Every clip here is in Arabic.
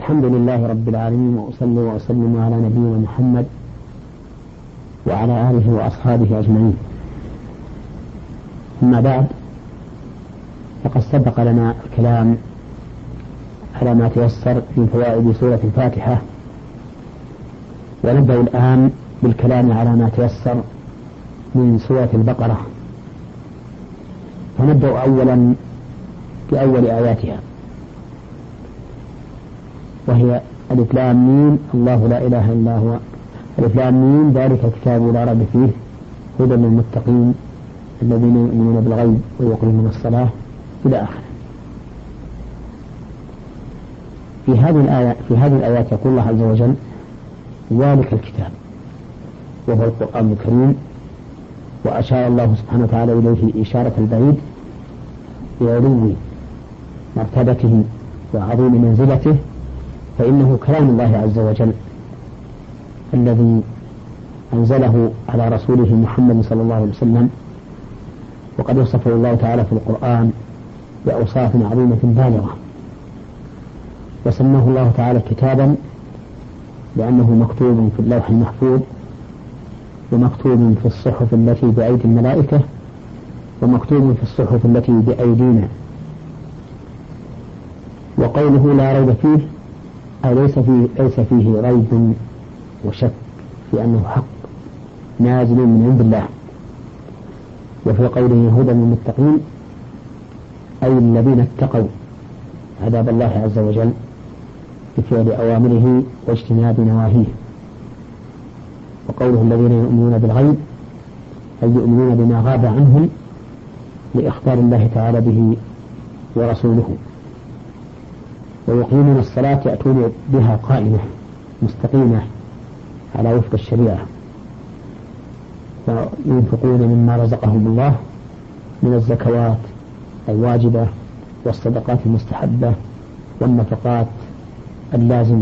الحمد لله رب العالمين، وأصلي وأسلم على نبينا محمد وعلى آله وأصحابه أجمعين. أما بعد، فقد سبق لنا الكلام على ما تيسر من فوائد سورة الفاتحة، ونبدأ الآن بالكلام على ما تيسر من سورة البقرة. فنبدأ أولا بأول آياتها، وهي ألف لام ميم الله لا إله إلا هو. ألف لام ميم ذلك الكتاب لا ريب فيه هدى للمتقين الذين يؤمنون بالغيب ويقيمون الصلاة إلى آخره. في هذه الآيات يقول الله عز وجل ذلك الكتاب، وهو القرآن الكريم، وأشار الله سبحانه وتعالى إليه إشارة البعيد بعلو مرتبته وعظيم منزلته، فإنه كلام الله عز وجل الذي أنزله على رسوله محمد صلى الله عليه وسلم، وقد وصفه الله تعالى في القرآن بأوصاف عظيمة بالغة، وسماه الله تعالى كتابا لأنه مكتوب في اللوح المحفوظ، ومكتوب في الصحف التي بأيدي الملائكة، ومكتوب في الصحف التي بأيدينا. وقوله لا ريب فيه أي ليس فيه ريب وشك في أنه حق نازل من عند الله. وفي قوله هدى للمتقين أي الذين اتقوا عذاب الله عز وجل بفعل أوامره واجتناب نواهيه. وقوله الذين يؤمنون بالغيب أي يؤمنون بما غاب عنهم لإخبار الله تعالى به ورسوله، ويقيمون الصلاة يأتون بها قائمة مستقيمة على وفق الشريعة، وينفقون مما رزقهم الله من الزكوات الواجبة والصدقات المستحبة والنفقات اللازمة.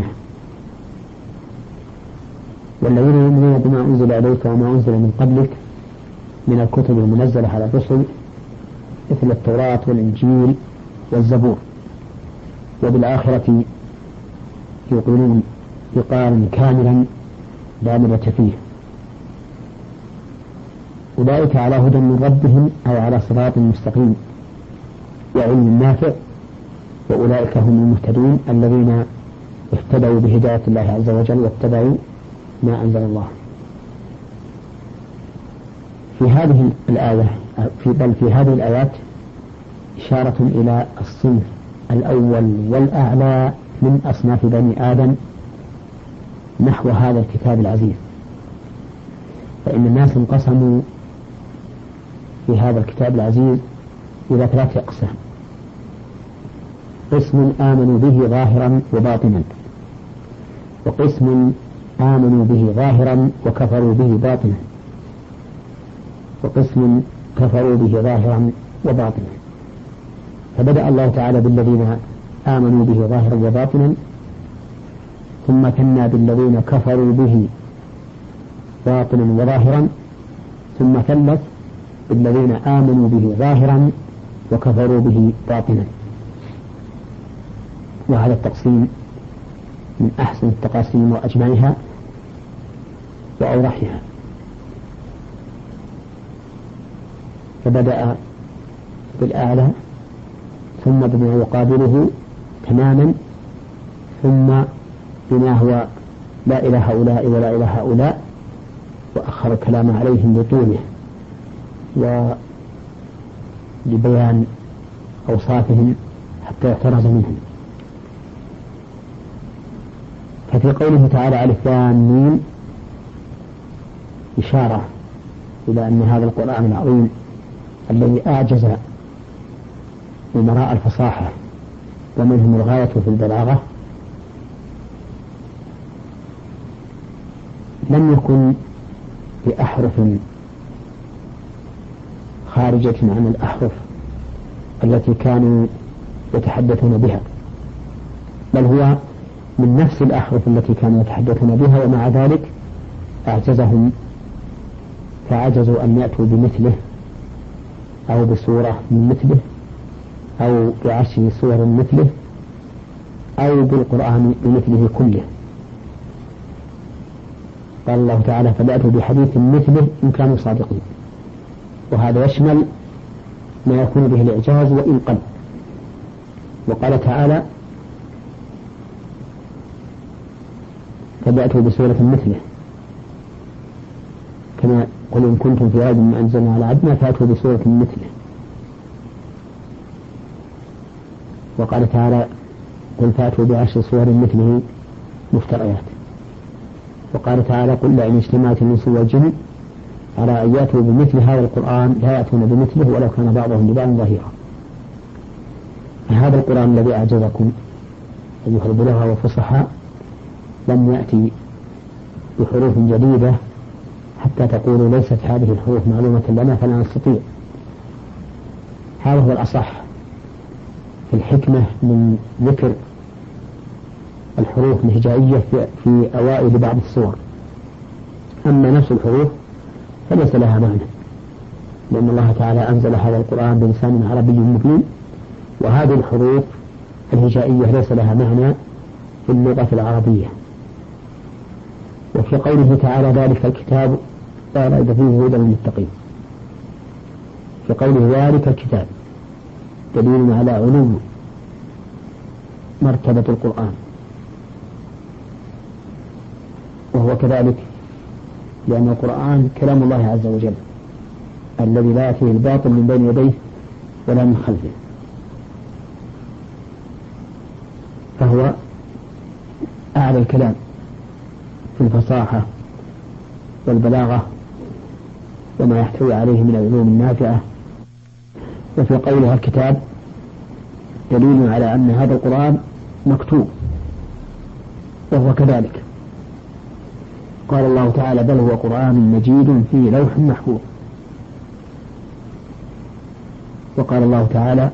والذين يؤمنون بما أنزل إليك وما أنزل من قبلك من الكتب المنزلة على الرسل مثل التوراة والإنجيل والزبور، وبالآخرة يقولون إقرارا كاملا لا مرة فيه. أولئك على هدى من ربهم أو على صراط مستقيم وعلم نافع، وأولئك هم المهتدون الذين اهتدوا بهداية الله عز وجل واتبعوا ما أنزل الله. في هذه الآية بل في هذه الآيات إشارة إلى الصنف الأول والأعلى من أصناف بني آدم نحو هذا الكتاب العزيز. فإن الناس انقسموا في هذا الكتاب العزيز إلى 3 أقسام: قسم آمنوا به ظاهرا وباطنا، وقسم آمنوا به ظاهرا وكفروا به باطنا، وقسم كفروا به ظاهرا وباطنا. فبدأ الله تعالى بالذين آمنوا به ظاهرا وباطنا، ثم ثنى بالذين كفروا به باطنا وظاهرا، ثم ثلث بالذين آمنوا به ظاهرا وكفروا به باطنا. وهذا التقسيم من أحسن التقاسيم وأجمعها وأوضحها. فبدأ بالأعلى ثم بما يقابله تماما، ثم بما هو لا إلى هؤلاء ولا إلى هؤلاء، وأخر الكلام عليهم بطوله ولبيان أوصافهم حتى يحترز منهم. ففي قوله تعالى ألف لام ميم إشارة إلى أن هذا القرآن العظيم الذي أعجز أمراء الفصاحة ومنهم الغاية في البلاغة لم يكن بأحرف خارجة عن الأحرف التي كانوا يتحدثون بها، بل هو من نفس الأحرف التي كانوا يتحدثون بها، ومع ذلك أعجزهم فعجزوا أن يأتوا بمثله أو بسورة من مثله أو ب10 سور مثله أو بالقرآن بمثله كله. قال الله تعالى فليأتوا بحديث مثله إن كانوا صادقين، وهذا يشمل ما يكون به الإعجاز وإن قل. وقال تعالى فليأتوا بسورة مثله، كما قل إن كنتم في ريب مما أنزلنا على عبدنا فأتوا بسورة مثله. وقال تعالى قل فأتوا بعشر صور مثله مفتريات. وقال تعالى قل لئن اجتمعت الإنس والجن على أن يأتوا بمثل هذا القرآن لا يأتون بمثله ولو كان بعضهم لبعض ظهيرا. هذا القرآن الذي أعجزكم أيها البلغاء والفصحاء لم يأتي بحروف جديدة حتى تقولوا ليست هذه الحروف معلومة لنا فلا نستطيع. هذا هو الأصح في الحكمة من ذكر الحروف الهجائية في أوائل بعض السور. أما نفس الحروف فليس لها معنى، لأن الله تعالى أنزل هذا القرآن بلسان عربي مبين، وهذه الحروف الهجائية ليس لها معنى في اللغة العربية. وفي قوله تعالى ذلك الكتاب لا ريب فيه هدى للمتقين، في قوله ذلك الكتاب دليل على علو مرتبة القرآن، وهو كذلك لأن القرآن كلام الله عز وجل الذي لا يأتيه الباطل من بين يديه ولا من خلفه، فهو أعلى الكلام في الفصاحة والبلاغة وما يحتوي عليه من العلوم النافعة. وفي قولها الكتاب دليل على أن هذا القرآن مكتوب، وهو كذلك. قال الله تعالى بل هو قرآن مجيد في لوح محفوظ. وقال الله تعالى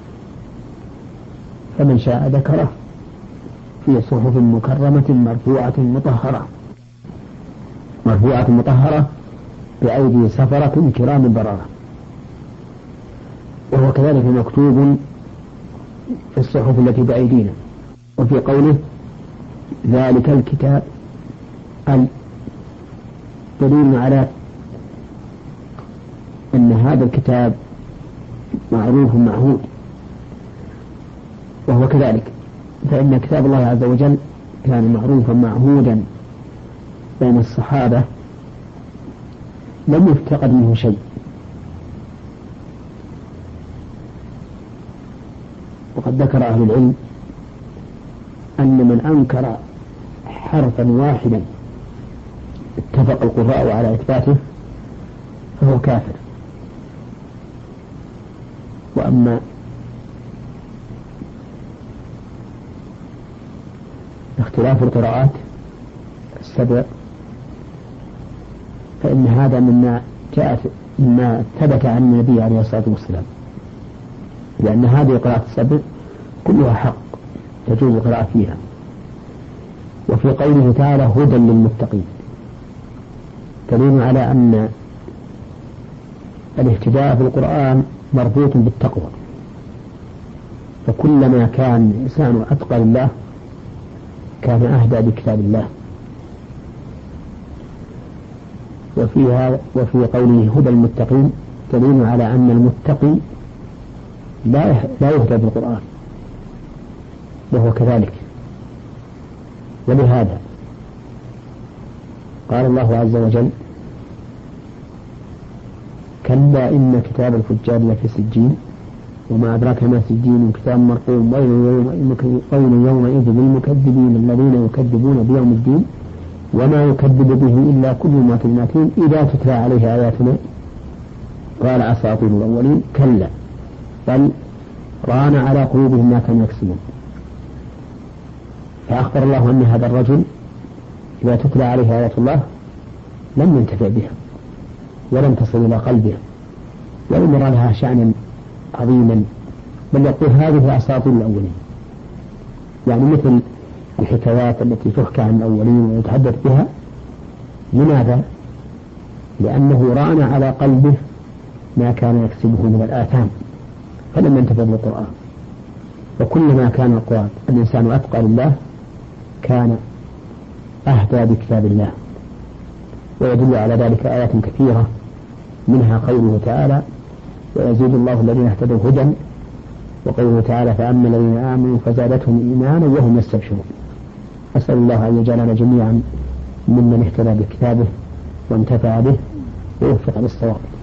فمن شاء ذكره في صحف مكرمة مرفوعة مطهرة بأيدي سفرة كرام بررة. وهو كذلك مكتوب في الصحف التي بأيدينا. وفي قوله ذلك الكتاب دليل على أن هذا الكتاب معروف معهود، وهو كذلك، فإن كتاب الله عز وجل كان معروفا معهودا بين الصحابة لم يفتقد منه شيء. وقد ذكر أهل العلم أن من أنكر حرفا واحدا اتفق القراء على إثباته فهو كافر. وأما اختلاف القراءات السبع فإن هذا مما ثبت عن النبي عليه الصلاة والسلام، لأن هذه القراءات السبع كلها حق تجوز القراءة فيها. وفي قوله تعالى هدى للمتقين دليل على أن الاهتداء في القرآن مربوط بالتقوى، فكلما كان الإنسان أتقى لله كان أهدى بكتاب الله. وفي قوله هدى المتقين دليل على أن المتقي لا يهدى بالقرآن، وهو كذلك. ولهذا قال الله عز وجل كلا إن كتاب الفجار لفي سجين وما أدراك ما سجين كتاب مرقوم ويل يومئذ للمكذبين الذين يكذبون بيوم الدين وما يكذب به إلا كل معتد أثيم إذا تتلى عليه آياتنا قال أساطير الأولين كلا بل ران على قلوبهم ما كانوا يكسبون. فأخبر الله أن هذا الرجل إذا تتلى عليه آيات الله لم ينتفع بها ولم تصل إلى قلبه ولم يرى لها شأنا عظيما، بل يقول هذه أساطير الأولين، يعني مثل الحكايات التي تحكى عن الأولين ويتحدث بها. لماذا؟ لأنه ران على قلبه ما كان يكسبه من الآثام فلم ينتفع بالقرآن. وكلما كان الإنسان أتقى لله كان أهدى بكتاب الله. ويدل على ذلك آيات كثيرة، منها قوله تعالى: ويزيد الله الذين اهتدوا هدى، وقوله تعالى: فأما الذين آمنوا فزادتهم إيمانا وهم يستبشرون. أسأل الله أن يجعلنا جميعا ممن اهتدى بكتابه وانتفع به ووفق للصواب.